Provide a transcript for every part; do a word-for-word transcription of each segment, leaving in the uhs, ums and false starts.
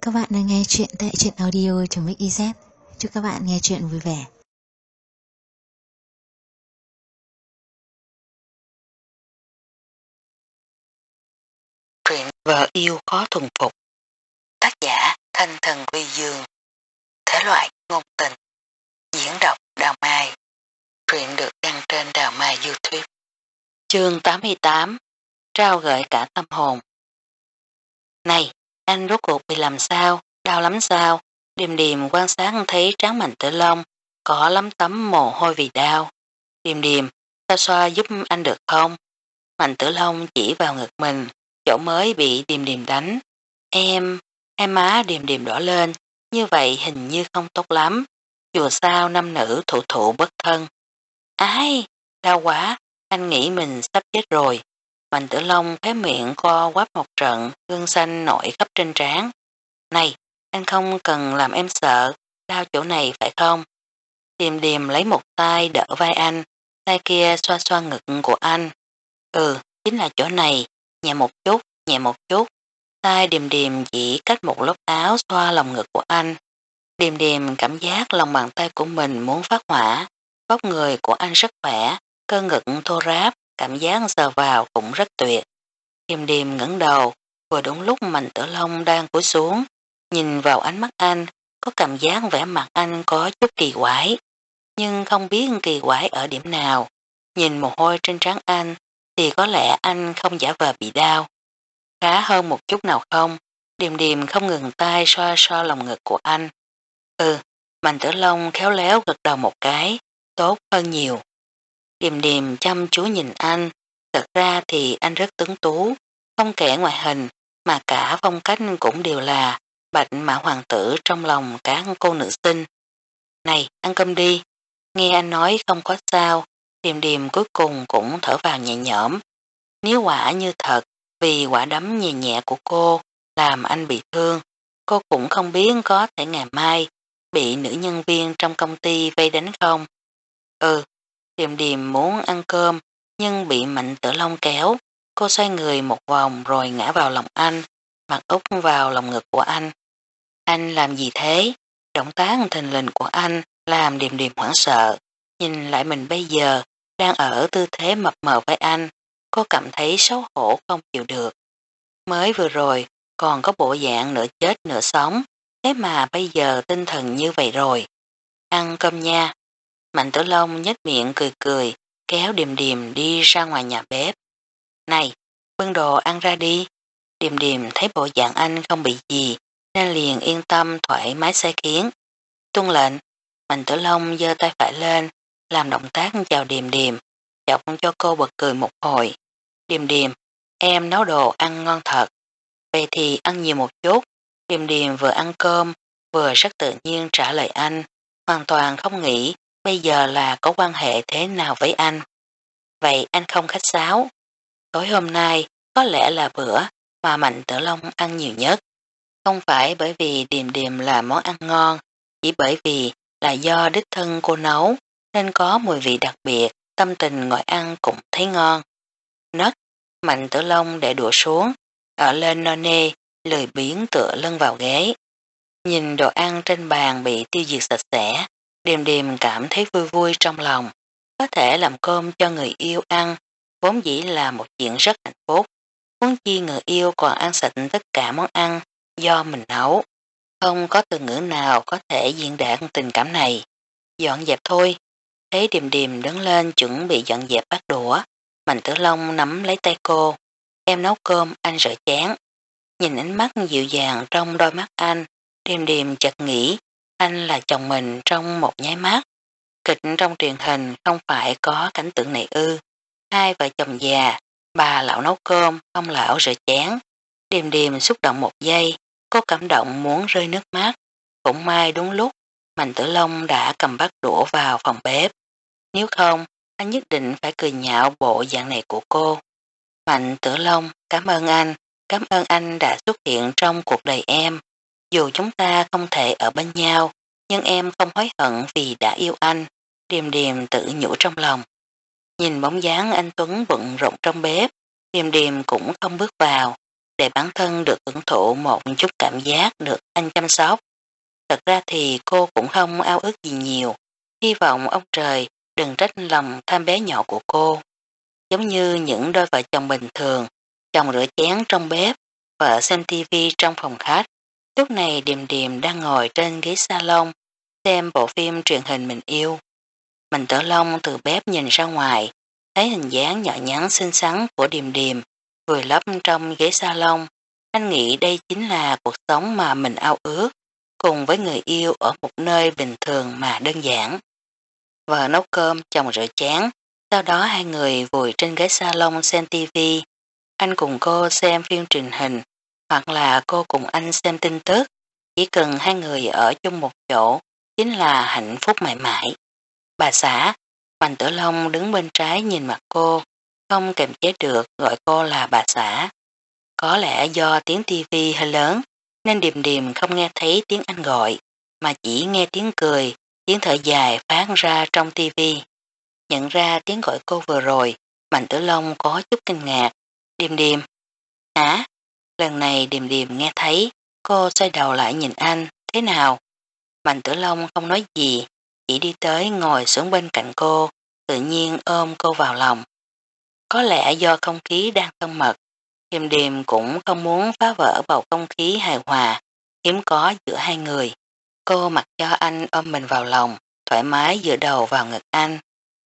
các bạn đang nghe chuyện tại truyện audio.mix.iz. Chúc các bạn nghe chuyện vui vẻ. Truyện Vợ Yêu Khó Thuần Phục. Tác giả Thanh Thần Quy Dương. Thể loại ngôn tình. Diễn đọc Đào Mai. Truyện được đăng trên Đào Mai YouTube. Chương tám mươi tám. Trao gửi cả tâm hồn. Này, anh rốt cuộc bị làm sao? Đau lắm sao? Điềm điềm quan sát thấy trán Mạnh Tử Long có lắm tấm mồ hôi vì đau. Điềm điềm, xoa xoa giúp anh được không? Mạnh Tử Long chỉ vào ngực mình, chỗ mới bị Điềm điềm đánh. Em, hai má Điềm điềm đỏ lên, như vậy hình như không tốt lắm. Dù sao nam nữ thụ thụ bất thân. Ai, đau quá, anh nghĩ mình sắp chết rồi. Mạnh Tử Long khóe miệng co quắp một trận, gân xanh nổi khắp trên trán. Này, anh không cần làm em sợ, đau chỗ này phải không? Điềm điềm lấy một tay đỡ vai anh, tay kia xoa xoa ngực của anh. Ừ, chính là chỗ này, nhẹ một chút, nhẹ một chút. Tay Điềm điềm chỉ cách một lớp áo xoa lòng ngực của anh. Điềm điềm cảm giác lòng bàn tay của mình muốn phát hỏa. Vóc người của anh rất khỏe, cơ ngực thô ráp, cảm giác sờ vào cũng rất tuyệt. Điềm điềm ngẩng đầu, vừa đúng lúc Mạnh Tử Long đang cúi xuống. Nhìn vào ánh mắt anh, có cảm giác vẻ mặt anh có chút kỳ quái. Nhưng không biết kỳ quái ở điểm nào. Nhìn mồ hôi trên trán anh, thì có lẽ anh không giả vờ bị đau. Khá hơn một chút nào không? Điềm điềm không ngừng tay xoa xoa lòng ngực của anh. Ừ, Mạnh Tử Long khéo léo gật đầu một cái, tốt hơn nhiều. Điềm điềm chăm chú nhìn anh, thật ra thì anh rất tuấn tú, không kể ngoại hình, mà cả phong cách cũng đều là bạch mã hoàng tử trong lòng các cô nữ sinh. Này, ăn cơm đi. Nghe anh nói không có sao, Điềm điềm cuối cùng cũng thở vào nhẹ nhõm. Nếu quả như thật, vì quả đấm nhẹ nhẹ của cô làm anh bị thương, cô cũng không biết có thể ngày mai bị nữ nhân viên trong công ty vây đánh không. Ừ, Điềm điềm muốn ăn cơm nhưng bị Mạnh Tử Long kéo, cô xoay người một vòng rồi ngã vào lòng anh, mặt úp vào lòng ngực của anh. Anh làm gì thế? Động tác thình lình của anh làm Điềm điềm hoảng sợ, nhìn lại mình bây giờ đang ở tư thế mập mờ với anh, cô cảm thấy xấu hổ không chịu được. Mới vừa rồi còn có bộ dạng nửa chết nửa sống, thế mà bây giờ tinh thần như vậy rồi. Ăn cơm nha. Mạnh Tử Long nhếch miệng cười cười, kéo Điềm điềm đi ra ngoài nhà bếp. Này, bưng đồ ăn ra đi. Điềm điềm thấy bộ dạng anh không bị gì, nên liền yên tâm thoải mái sai khiến. Tuân lệnh. Mạnh Tử Long giơ tay phải lên, làm động tác chào Điềm điềm, chọc cho cô bật cười một hồi. Điềm điềm, em nấu đồ ăn ngon thật. Vậy thì ăn nhiều một chút. Điềm điềm vừa ăn cơm, vừa rất tự nhiên trả lời anh, hoàn toàn không nghĩ bây giờ là có quan hệ thế nào với anh. Vậy anh không khách sáo. Tối hôm nay có lẽ là bữa mà Mạnh Tử Long ăn nhiều nhất. Không phải bởi vì Điềm điềm là món ăn ngon, chỉ bởi vì là do đích thân cô nấu nên có mùi vị đặc biệt, tâm tình ngồi ăn cũng thấy ngon. Nấc, Mạnh Tử Long để đũa xuống, ở lên no nê, lười biếng tựa lưng vào ghế. Nhìn đồ ăn trên bàn bị tiêu diệt sạch sẽ, Điềm điềm cảm thấy vui vui trong lòng. Có thể làm cơm cho người yêu ăn, vốn dĩ là một chuyện rất hạnh phúc. Huống chi người yêu còn ăn sạch tất cả món ăn do mình nấu. Không có từ ngữ nào có thể diễn đạt tình cảm này. Dọn dẹp thôi. Thấy Điềm điềm đứng lên chuẩn bị dọn dẹp bát đũa, Mạnh Tử Long nắm lấy tay cô. Em nấu cơm, anh rửa chén. Nhìn ánh mắt dịu dàng trong đôi mắt anh, Điềm điềm chợt nghĩ anh là chồng mình trong một nháy mắt. Kịch trong truyền hình không phải có cảnh tượng này ư. Hai vợ chồng già, bà lão nấu cơm, ông lão rửa chén. Điềm điềm xúc động một giây, cô cảm động muốn rơi nước mắt. Cũng may đúng lúc, Mạnh Tử Long đã cầm bát đũa vào phòng bếp. Nếu không, anh nhất định phải cười nhạo bộ dạng này của cô. Mạnh Tử Long, cảm ơn anh, cảm ơn anh đã xuất hiện trong cuộc đời em. Dù chúng ta không thể ở bên nhau, nhưng em không hối hận vì đã yêu anh. Điềm điềm tự nhủ trong lòng. Nhìn bóng dáng anh Tuấn bận rộn trong bếp, Điềm điềm cũng không bước vào. để bản thân được hưởng thụ một chút cảm giác được anh chăm sóc. Thật ra thì cô cũng không ao ước gì nhiều, hy vọng ông trời đừng trách lòng tham bé nhỏ của cô. Giống như những đôi vợ chồng bình thường, chồng rửa chén trong bếp, vợ xem tivi trong phòng khách. Lúc này Điềm Điềm đang ngồi trên ghế salon, xem bộ phim truyền hình mình yêu. Mạnh Tử Long từ bếp nhìn ra ngoài, thấy hình dáng nhỏ nhắn xinh xắn của Điềm Điềm, vừa lấp trong ghế salon. Anh nghĩ đây chính là cuộc sống mà mình ao ước, cùng với người yêu ở một nơi bình thường mà đơn giản. Vợ nấu cơm, chồng rửa chén, sau đó hai người vùi trên ghế salon xem tivi. Anh cùng cô xem phim truyền hình, hoặc là cô cùng anh xem tin tức. Chỉ cần hai người ở chung một chỗ, chính là hạnh phúc mãi mãi. Bà xã, Mạnh Tử Long đứng bên trái nhìn mặt cô, không kềm chế được gọi cô là bà xã. Có lẽ do tiếng tivi hơi lớn, nên Điềm Điềm không nghe thấy tiếng anh gọi, mà chỉ nghe tiếng cười, tiếng thở dài phát ra trong tivi. Nhận ra tiếng gọi cô vừa rồi, Mạnh Tử Long có chút kinh ngạc. Điềm Điềm, hả? Lần này Điềm Điềm nghe thấy, cô xoay đầu lại nhìn anh, thế nào? Mạnh Tử Long không nói gì, chỉ đi tới ngồi xuống bên cạnh cô, tự nhiên ôm cô vào lòng. Có lẽ do không khí đang thân mật, Điềm Điềm cũng không muốn phá vỡ bầu không khí hài hòa, hiếm có giữa hai người. Cô mặc cho anh ôm mình vào lòng, thoải mái dựa đầu vào ngực anh.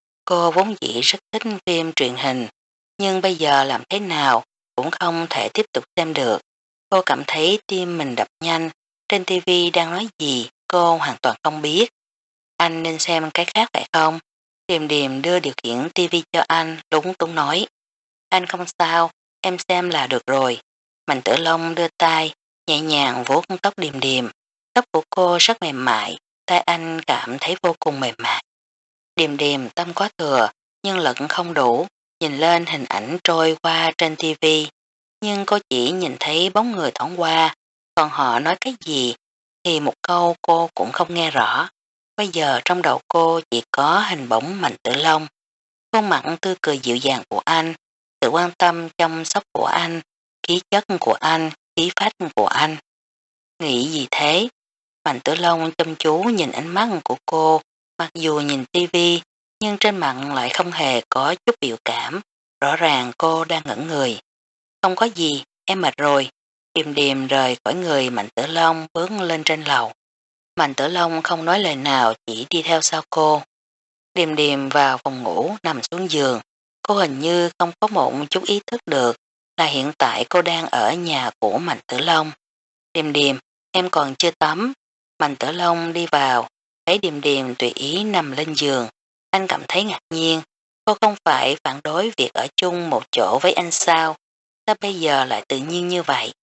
Cô vốn dĩ rất thích phim truyền hình, nhưng bây giờ làm thế nào cũng không thể tiếp tục xem được. Cô cảm thấy tim mình đập nhanh, trên tivi đang nói gì cô hoàn toàn không biết. Anh nên xem cái khác phải không? Điềm Điềm đưa điều khiển tivi cho anh, lúng túng nói. Anh không sao, em xem là được rồi. Mạnh Tử Long đưa tay, nhẹ nhàng vuốt tóc Điềm Điềm. Tóc của cô rất mềm mại, tay anh cảm thấy vô cùng mềm mại. Điềm Điềm tâm có thừa, nhưng lẫn không đủ, nhìn lên hình ảnh trôi qua trên tivi, nhưng cô chỉ nhìn thấy bóng người thoáng qua, còn họ nói cái gì thì một câu cô cũng không nghe rõ. Bây giờ trong đầu cô chỉ có hình bóng Mạnh Tử Long, khuôn mặt tươi cười dịu dàng của anh, sự quan tâm chăm sóc của anh, khí chất của anh, khí phách của anh. Nghĩ gì thế? Mạnh Tử Long chăm chú nhìn ánh mắt của cô, mặc dù nhìn tivi nhưng trên mặt lại không hề có chút biểu cảm, rõ ràng cô đang ngẩn người. Không có gì, em mệt rồi. Điềm Điềm rời khỏi người Mạnh Tử Long bước lên trên lầu. Mạnh Tử Long không nói lời nào, chỉ đi theo sau cô. Điềm Điềm vào phòng ngủ nằm xuống giường. Cô hình như không có một chút ý thức được là hiện tại cô đang ở nhà của Mạnh Tử Long. Điềm Điềm, em còn chưa tắm. Mạnh Tử Long đi vào, thấy Điềm Điềm tùy ý nằm lên giường. Anh cảm thấy ngạc nhiên, cô không phải phản đối việc ở chung một chỗ với anh sao? Sao bây giờ lại tự nhiên như vậy?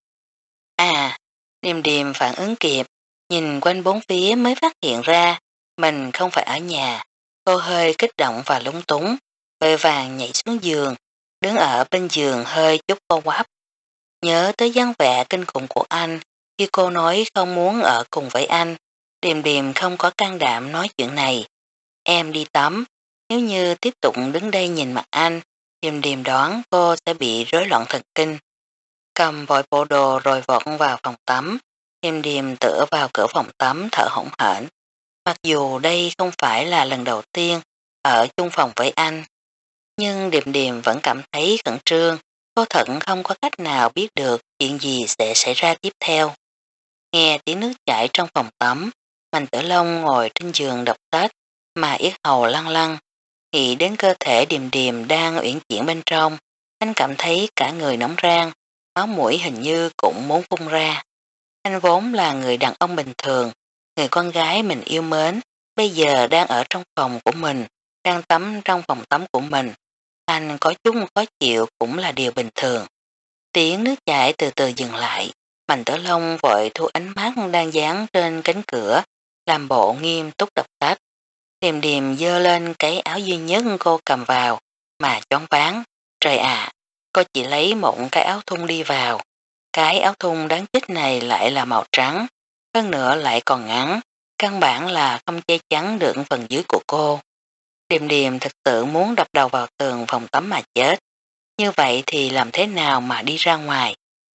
À, Điềm Điềm phản ứng kịp, nhìn quanh bốn phía mới phát hiện ra mình không phải ở nhà. Cô hơi kích động và lúng túng, vội vàng nhảy xuống giường, đứng ở bên giường hơi chút co quắp. Nhớ tới dáng vẻ kinh khủng của anh khi cô nói không muốn ở cùng với anh, Điềm Điềm không có can đảm nói chuyện này. Em đi tắm, nếu như tiếp tục đứng đây nhìn mặt anh, Điềm Điềm đoán cô sẽ bị rối loạn thần kinh. Cầm vội bộ đồ rồi vọt vào phòng tắm, Điềm Điềm tựa vào cửa phòng tắm thở hổn hển. Mặc dù đây không phải là lần đầu tiên ở chung phòng với anh, nhưng Điềm Điềm vẫn cảm thấy khẩn trương, cô thận không có cách nào biết được chuyện gì sẽ xảy ra tiếp theo. Nghe tiếng nước chảy trong phòng tắm, Mạnh Tử Long ngồi trên giường đọc sách mà yết hầu lăn lăn, nghĩ đến cơ thể Điềm Điềm đang uyển chuyển bên trong, anh cảm thấy cả người nóng rang, máu mũi hình như cũng muốn phun ra. Anh vốn là người đàn ông bình thường, người con gái mình yêu mến, bây giờ đang ở trong phòng của mình, đang tắm trong phòng tắm của mình. Anh có chút khó chịu cũng là điều bình thường. Tiếng nước chảy từ từ dừng lại, Mạnh Tử Long vội thu ánh mắt đang dán trên cánh cửa, làm bộ nghiêm túc đọc sách. Điềm Điềm dơ lên cái áo duy nhất cô cầm vào, mà choáng váng. Trời ạ, cô chỉ lấy một cái áo thun đi vào. Cái áo thun đáng chết này lại là màu trắng, hơn nữa lại còn ngắn, căn bản là không che chắn được phần dưới của cô. Điềm Điềm thực sự muốn đập đầu vào tường phòng tắm mà chết. Như vậy thì làm thế nào mà đi ra ngoài?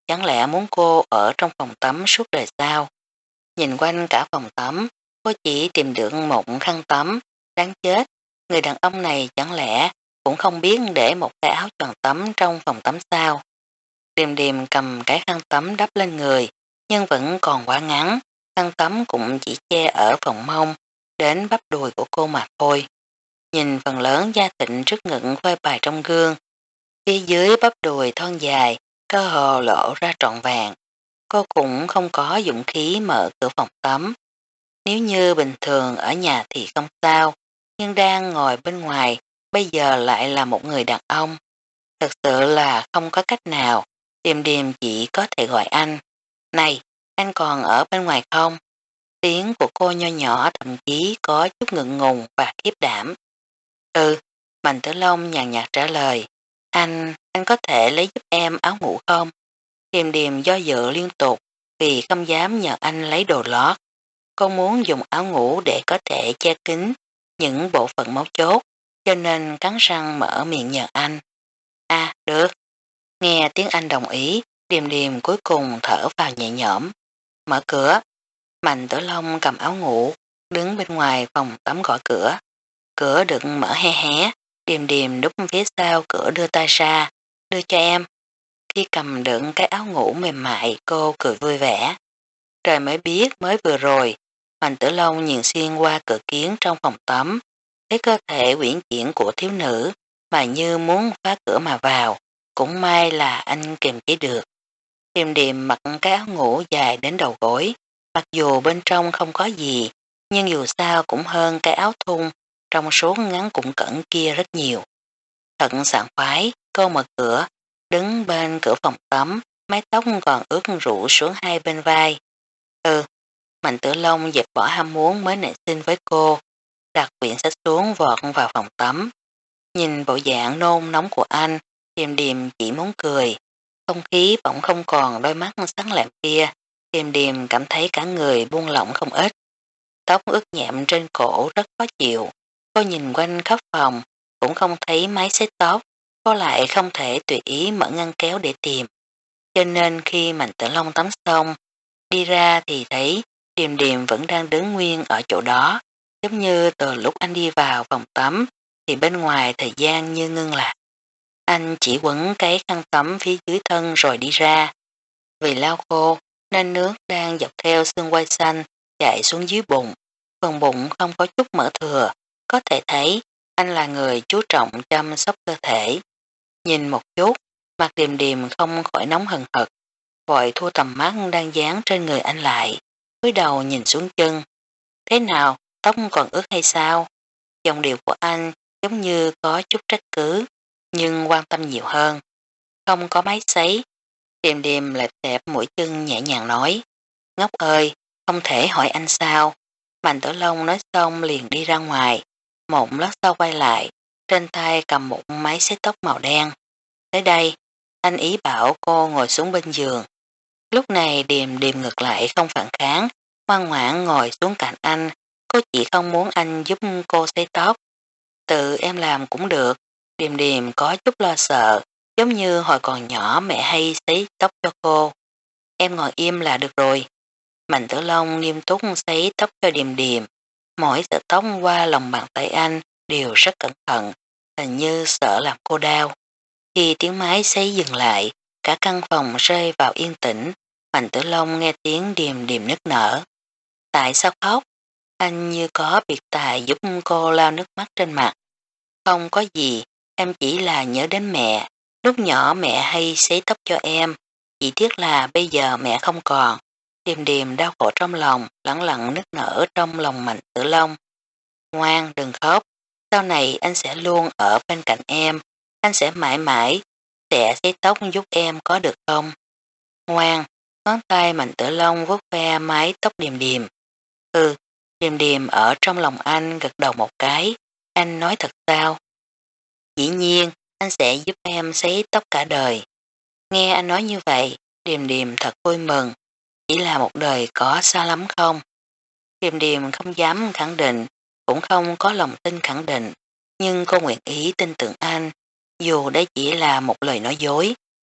chẳng lẽ muốn cô ở trong phòng tắm suốt đời sao? Nhìn quanh cả phòng tắm, cô chỉ tìm được một khăn tắm, đáng chết, người đàn ông này chẳng lẽ cũng không biết để một cái áo choàng tắm trong phòng tắm sao? Điềm điềm cầm cái khăn tắm đắp lên người, nhưng vẫn còn quá ngắn, khăn tắm cũng chỉ che ở phòng mông, đến bắp đùi của cô mà thôi. Nhìn phần lớn da thịt trước ngực phơi bày trong gương, phía dưới bắp đùi thon dài, cơ hồ lộ ra trọn vẹn. Cô cũng không có dũng khí mở cửa phòng tắm. Nếu như bình thường ở nhà thì không sao, nhưng đang ngồi bên ngoài, bây giờ lại là một người đàn ông. Thật sự là không có cách nào, Điềm Điềm chỉ có thể gọi anh. Này, anh còn ở bên ngoài không? Tiếng của cô nho nhỏ thậm chí có chút ngượng ngùng và khiếp đảm. Ừ, Mạnh Tử Long nhàn nhạt trả lời. Anh, anh có thể lấy giúp em áo ngủ không? Điềm Điềm do dự liên tục vì không dám nhờ anh lấy đồ lót. Cô muốn dùng áo ngủ để có thể che kín những bộ phận máu chốt, cho nên cắn răng mở miệng nhờ anh. À, được. Nghe tiếng anh đồng ý, Điềm Điềm cuối cùng thở vào nhẹ nhõm. Mở cửa. Mạnh Tử Long cầm áo ngủ, đứng bên ngoài phòng tắm gõ cửa. Cửa được mở hé hé, Điềm Điềm núp phía sau cửa đưa tay ra, đưa cho em. Khi cầm đựng cái áo ngủ mềm mại, cô cười vui vẻ. Trời mới biết mới vừa rồi, Mạnh Tử Long nhìn xuyên qua cửa kiến trong phòng tắm, thấy cơ thể uyển chuyển của thiếu nữ mà như muốn phá cửa mà vào, cũng may là anh kiềm chế được. Điềm Điềm mặc cái áo ngủ dài đến đầu gối, mặc dù bên trong không có gì, nhưng dù sao cũng hơn cái áo thun trong số ngắn cũng cẩn kia rất nhiều. Thật sảng khoái, cô mở cửa, đứng bên cửa phòng tắm, mái tóc còn ướt rủ xuống hai bên vai. Ừ, Mạnh Tử Long dẹp bỏ ham muốn mới nảy sinh với cô, đặt quyển sách xuống vọt vào phòng tắm. Nhìn bộ dạng nôn nóng của anh, Điềm Điềm chỉ muốn cười. Không khí bỗng không còn đôi mắt sáng lạng kia, Điềm Điềm cảm thấy cả người buông lỏng không ít. Tóc ướt nhẹm trên cổ rất khó chịu. Cô nhìn quanh khắp phòng, cũng không thấy máy xếp tóc. Cô lại không thể tùy ý mở ngăn kéo để tìm. Cho nên khi Mạnh Tử Long tắm xong, đi ra thì thấy Điềm Điềm vẫn đang đứng nguyên ở chỗ đó, giống như từ lúc anh đi vào phòng tắm thì bên ngoài thời gian như ngưng lại. Anh chỉ quấn cái khăn tắm phía dưới thân rồi đi ra. Vì lau khô nên nước đang dọc theo xương quai xanh chạy xuống dưới bụng. Phần bụng không có chút mỡ thừa, có thể thấy anh là người chú trọng chăm sóc cơ thể. Nhìn một chút, mặt Điềm Điềm không khỏi nóng hừng hực, vội thu tầm mắt đang dán trên người anh lại, cúi đầu nhìn xuống chân. Thế nào, tóc còn ướt hay sao? Giọng điệu của anh giống như có chút trách cứ, nhưng quan tâm nhiều hơn. Không có máy sấy. Điềm Điềm lẹp xẹp mũi chân nhẹ nhàng nói. Ngốc ơi, không thể hỏi anh sao? Mạnh Tử Long nói xong liền đi ra ngoài. Một lát sau quay lại, trên tay cầm một máy sấy tóc màu đen. Tới đây, anh ý bảo cô ngồi xuống bên giường. Lúc này Điềm Điềm ngược lại không phản kháng, ngoan ngoãn ngồi xuống cạnh anh. Cô chỉ không muốn anh giúp cô sấy tóc. Tự em làm cũng được. Điềm Điềm có chút lo sợ, giống như hồi còn nhỏ mẹ hay sấy tóc cho cô. Em ngồi im là được rồi. Mạnh Tử Long nghiêm túc sấy tóc cho Điềm Điềm. Mỗi sợi tóc qua lòng bàn tay anh đều rất cẩn thận, hình như sợ làm cô đau. Khi tiếng máy sấy dừng lại, cả căn phòng rơi vào yên tĩnh. Mạnh Tử Long nghe tiếng Điềm Điềm nức nở. Tại sao khóc? Anh như có biệt tài giúp cô lau nước mắt trên mặt. Không có gì, em chỉ là nhớ đến mẹ. Lúc nhỏ mẹ hay sấy tóc cho em, chỉ tiếc là bây giờ mẹ không còn. Điềm Điềm đau khổ trong lòng, lẳng lặng nức nở trong lòng Mạnh Tử Long. Ngoan, đừng khóc, sau này anh sẽ luôn ở bên cạnh em, anh sẽ mãi mãi, sẽ sấy tóc giúp em có được không? Ngoan, ngón tay Mạnh Tử Long vuốt ve mái tóc Điềm Điềm. Ừ, Điềm Điềm ở trong lòng anh gật đầu một cái, anh nói thật sao? Dĩ nhiên, anh sẽ giúp em sấy tóc cả đời. Nghe anh nói như vậy, Điềm Điềm thật vui mừng. Chỉ là một đời có xa lắm không? Điềm Điềm không dám khẳng định, cũng không có lòng tin khẳng định, nhưng cô nguyện ý tin tưởng anh, dù đây chỉ là một lời nói dối.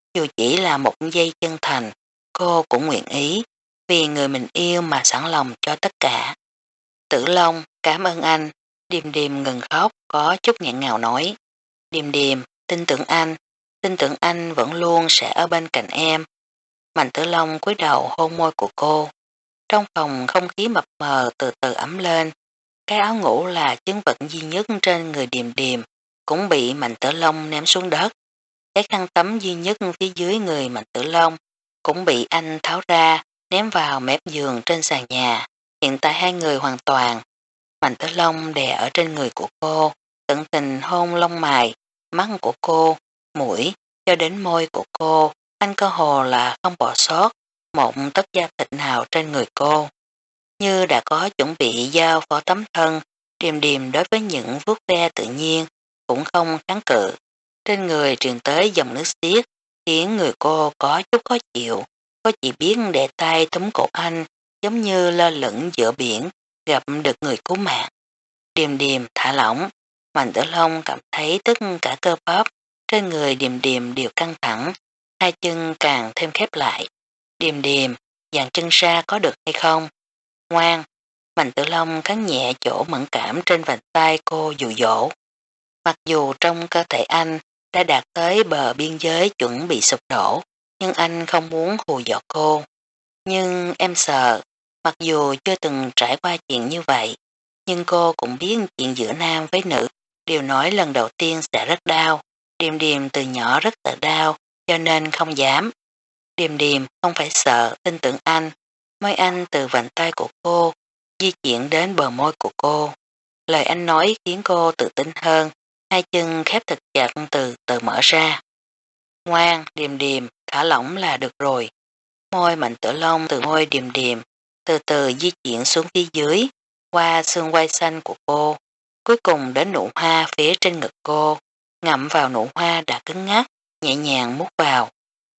dù chỉ là một giây chân thành, cô cũng nguyện ý, vì người mình yêu mà sẵn lòng cho tất cả. Tử Long, cảm ơn anh. Điềm Điềm ngừng khóc, có chút nghẹn ngào nói. Điềm Điềm, tin tưởng anh, tin tưởng anh vẫn luôn sẽ ở bên cạnh em. Mạnh Tử Long cúi đầu hôn môi của cô. Trong phòng không khí mập mờ từ từ ấm lên. Cái áo ngủ là chứng vật duy nhất trên người Điềm Điềm cũng bị Mạnh Tử Long ném xuống đất. Cái khăn tắm duy nhất phía dưới người Mạnh Tử Long cũng bị anh tháo ra ném vào mép giường trên sàn nhà. Hiện tại hai người hoàn toàn. Mạnh Tử Long đè ở trên người của cô, tận tình hôn lông mày, mắt của cô, mũi, cho đến môi của cô. Anh cơ hồ là không bỏ sót một tấc da thịt nào trên người cô. Như đã có chuẩn bị giao phó tấm thân, Điềm Điềm đối với những vuốt ve tự nhiên, cũng không kháng cự. Trên người truyền tới dòng nước xiết, khiến người cô có chút khó chịu. Cô chỉ biết để tay túm cổ anh, giống như lơ lửng giữa biển, gặp được người cứu mạng. Điềm Điềm thả lỏng, Mạnh Tử Long cảm thấy tất cả cơ bắp trên người Điềm Điềm đều căng thẳng, hai chân càng thêm khép lại. Điềm Điềm, dàn chân ra có được hay không? Ngoan, Mạnh Tử Long cắn nhẹ chỗ mẫn cảm trên vành tay cô dụ dỗ. Mặc dù trong cơ thể anh đã đạt tới bờ biên giới chuẩn bị sụp đổ, nhưng anh không muốn hù dọa cô. Nhưng em sợ, mặc dù chưa từng trải qua chuyện như vậy, nhưng cô cũng biết chuyện giữa nam với nữ, đều nói lần đầu tiên sẽ rất đau. Điềm Điềm từ nhỏ rất sợ đau, cho nên không dám. Điềm Điềm không phải sợ, tin tưởng anh. Môi anh từ vành tay của cô, di chuyển đến bờ môi của cô. Lời anh nói khiến cô tự tin hơn, hai chân khép thật chặt từ từ mở ra. Ngoan, Điềm Điềm, thả lỏng là được rồi. Môi Mạnh Tử Long từ môi Điềm Điềm, từ từ di chuyển xuống phía dưới, qua xương quai xanh của cô, cuối cùng đến nụ hoa phía trên ngực cô, ngậm vào nụ hoa đã cứng ngắc, nhẹ nhàng mút vào.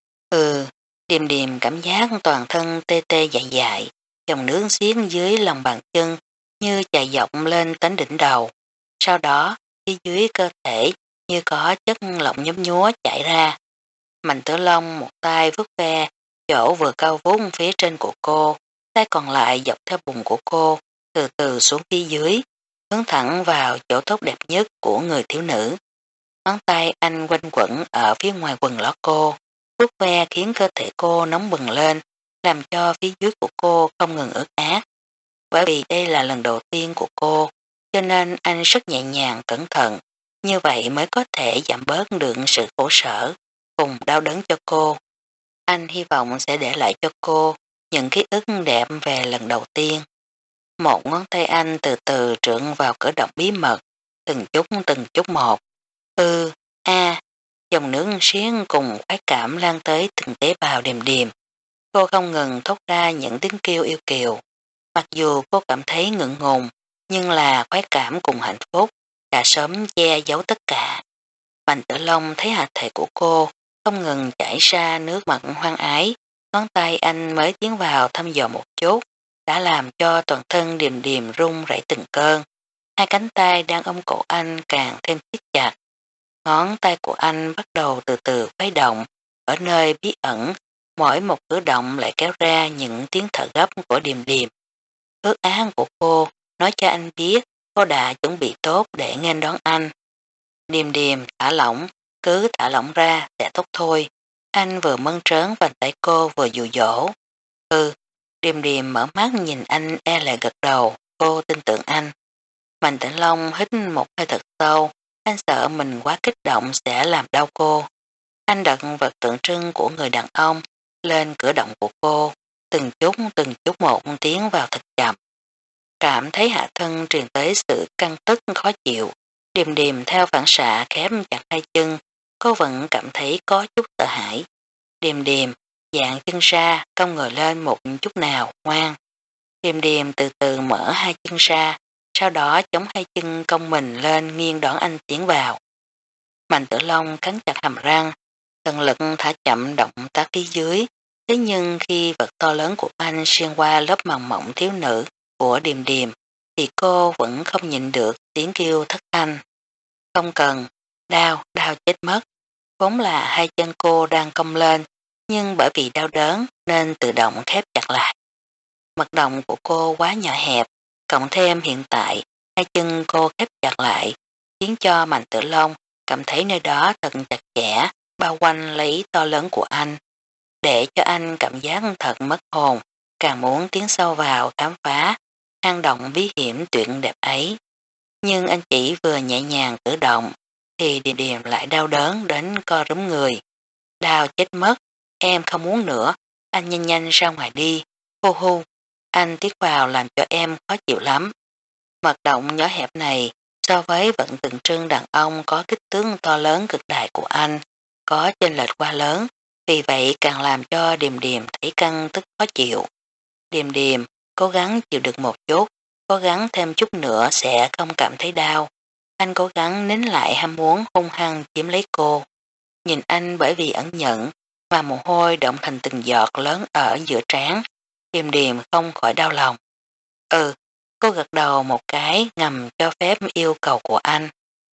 Ừ, Điềm Điềm cảm giác toàn thân tê tê dại dại, dòng nước xiết dưới lòng bàn chân như chạy dọc lên đến đỉnh đầu. Sau đó, phía dưới cơ thể như có chất lỏng nhấm nhúa chảy ra. Mạnh Tử Long một tay vuốt ve chỗ vừa cao vút phía trên của cô, tay còn lại dọc theo bụng của cô, từ từ xuống phía dưới, hướng thẳng vào chỗ tốt đẹp nhất của người thiếu nữ. Ngón tay anh quanh quẩn ở phía ngoài quần lót cô, vuốt ve khiến cơ thể cô nóng bừng lên, làm cho phía dưới của cô không ngừng ướt át. Bởi vì đây là lần đầu tiên của cô, cho nên anh rất nhẹ nhàng cẩn thận, như vậy mới có thể giảm bớt được sự khổ sở cùng đau đớn cho cô. Anh hy vọng sẽ để lại cho cô những ký ức đẹp về lần đầu tiên. Một ngón tay anh từ từ trượn vào cử động bí mật, từng chút từng chút một. Ừ, a, dòng nước xiên cùng khoái cảm lan tới từng tế bào Điềm Điềm. Cô không ngừng thốt ra những tiếng kêu yêu kiều. Mặc dù cô cảm thấy ngượng ngùng, nhưng là khoái cảm cùng hạnh phúc đã sớm che giấu tất cả. Mạnh Tử Long thấy hạ thể của cô không ngừng chảy ra nước mặn hoang ái, ngón tay anh mới tiến vào thăm dò một chút, đã làm cho toàn thân Điềm Điềm rung rẩy từng cơn. Hai cánh tay đang ôm cổ anh càng thêm siết chặt. Ngón tay của anh bắt đầu từ từ khuấy động, ở nơi bí ẩn, mỗi một cử động lại kéo ra những tiếng thở gấp của Điềm Điềm. Ước án của cô nói cho anh biết cô đã chuẩn bị tốt để nghênh đón anh. Điềm Điềm thả lỏng, cứ thả lỏng ra sẽ tốt thôi. Anh vừa mơn trớn vành tay cô vừa dụ dỗ. Ừ, Điềm Điềm mở mắt nhìn anh e lệ gật đầu, cô tin tưởng anh. Mạnh Tử Long hít một hơi thật sâu, anh sợ mình quá kích động sẽ làm đau cô. Anh đặt vật tượng trưng của người đàn ông lên cử động của cô, từng chút từng chút một tiến vào thật chậm. Cảm thấy hạ thân truyền tới sự căng tức khó chịu, Điềm Điềm theo phản xạ khép chặt hai chân, cô vẫn cảm thấy có chút sợ hãi. Điềm Điềm, dạng chân ra, không ngồi lên một chút nào, ngoan. Điềm Điềm từ từ mở hai chân ra, sau đó chống hai chân cong mình lên nghiêng đón anh tiến vào. Mạnh Tử Long cắn chặt hàm răng, tận lực thả chậm động tác phía dưới, thế nhưng khi vật to lớn của anh xuyên qua lớp màng mỏng thiếu nữ của Điềm Điềm, thì cô vẫn không nhịn được tiếng kêu thất thanh. Không cần, đau, đau chết mất. Vốn là hai chân cô đang cong lên, nhưng bởi vì đau đớn nên tự động khép chặt lại. Mật động của cô quá nhỏ hẹp, cộng thêm hiện tại hai chân cô khép chặt lại, khiến cho Mạnh Tử Long cảm thấy nơi đó thật chặt chẽ, bao quanh lấy to lớn của anh, để cho anh cảm giác thật mất hồn, càng muốn tiến sâu vào khám phá hang động bí hiểm tuyệt đẹp ấy. Nhưng anh chỉ vừa nhẹ nhàng cử động, thì Điềm Điềm lại đau đớn đến co rúm người. Đau chết mất, em không muốn nữa, anh nhanh nhanh ra ngoài đi, hu hu, anh tiến vào làm cho em khó chịu lắm. Mật động nhỏ hẹp này so với vận tượng trưng đàn ông có kích thước to lớn cực đại của anh, có chênh lệch quá lớn, vì vậy càng làm cho Điềm Điềm thấy căng tức khó chịu. Điềm Điềm cố gắng chịu được một chút, cố gắng thêm chút nữa sẽ không cảm thấy đau. Anh cố gắng nín lại ham muốn hung hăng chiếm lấy cô. Nhìn anh bởi vì ẩn nhẫn mà mồ hôi động thành từng giọt lớn ở giữa trán, Điềm Điềm không khỏi đau lòng. Ừ, cô gật đầu một cái ngầm cho phép yêu cầu của anh.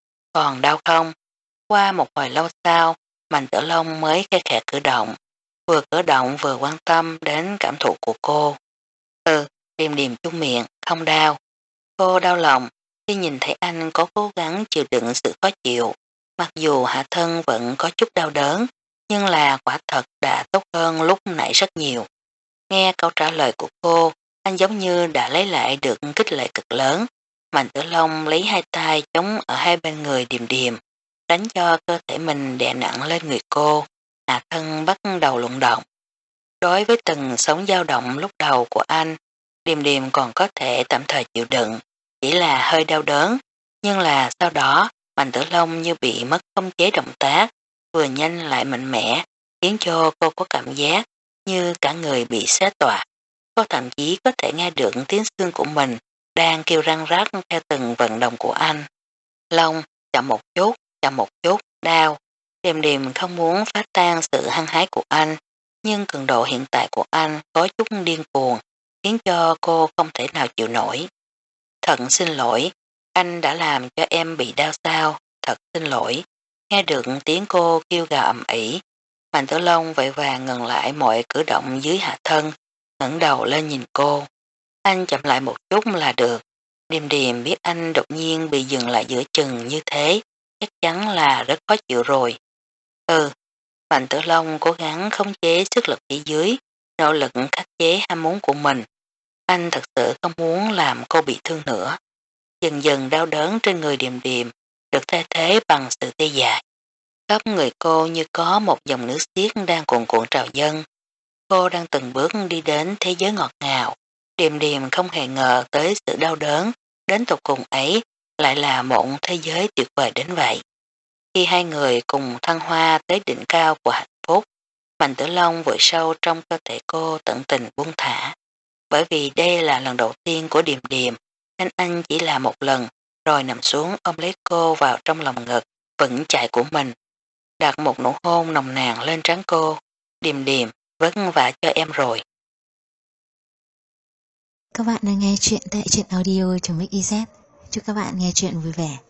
Còn đau không? Qua một hồi lâu sau, Mạnh Tử Long mới khe khẽ cử động, vừa cử động vừa quan tâm đến cảm thụ của cô. Ừ, Điềm Điềm chung miệng, không đau. Cô đau lòng khi nhìn thấy anh có cố gắng chịu đựng sự khó chịu, mặc dù hạ thân vẫn có chút đau đớn, nhưng là quả thật đã tốt hơn lúc nãy rất nhiều. Nghe câu trả lời của cô, anh giống như đã lấy lại được kích lệ cực lớn. Mạnh Tử Long lấy hai tay chống ở hai bên người Điềm Điềm, đánh cho cơ thể mình đè nặng lên người cô, hạ thân bắt đầu lụng động. Đối với từng sống dao động lúc đầu của anh, Điềm Điềm còn có thể tạm thời chịu đựng, chỉ là hơi đau đớn, nhưng là sau đó Mạnh Tử Long như bị mất khống chế động tác, vừa nhanh lại mạnh mẽ, khiến cho cô có cảm giác như cả người bị xé toạc. Cô thậm chí có thể nghe được tiếng xương của mình đang kêu răng rắc theo từng vận động của anh. Long, chậm một chút, chậm một chút, đau. Điềm Điềm không muốn phá tan sự hăng hái của anh, nhưng cường độ hiện tại của anh có chút điên cuồng, khiến cho cô không thể nào chịu nổi. Thật xin lỗi, anh đã làm cho em bị đau sao, thật xin lỗi. Nghe được tiếng cô kêu gào ầm ĩ, Mạnh Tử Long vội vàng ngừng lại mọi cử động dưới hạ thân, ngẩng đầu lên nhìn cô. Anh chậm lại một chút là được. Điềm Điềm biết anh đột nhiên bị dừng lại giữa chừng như thế, chắc chắn là rất khó chịu rồi. Ừ, Mạnh Tử Long cố gắng khống chế sức lực phía dưới, nỗ lực khắc chế ham muốn của mình. Anh thật sự không muốn làm cô bị thương nữa. Dần dần đau đớn trên người Điềm Điềm được thay thế bằng sự tê dại. Khắp người cô như có một dòng nước xiết đang cuồn cuộn trào dâng. Cô đang từng bước đi đến thế giới ngọt ngào. Điềm Điềm không hề ngờ tới sự đau đớn đến tột cùng ấy lại là một thế giới tuyệt vời đến vậy. Khi hai người cùng thăng hoa tới đỉnh cao của hạnh phúc, Mạnh Tử Long vội sâu trong cơ thể cô tận tình buông thả. Bởi vì đây là lần đầu tiên của Điềm Điềm, nên anh chỉ là một lần, rồi nằm xuống ôm lấy cô vào trong lòng ngực vững chãi của mình, đặt một nụ hôn nồng nàn lên trán cô. Điềm Điềm, vất vả cho em rồi. Các bạn đang nghe chuyện tại truyện audio.mixyz. Chúc các bạn nghe chuyện vui vẻ.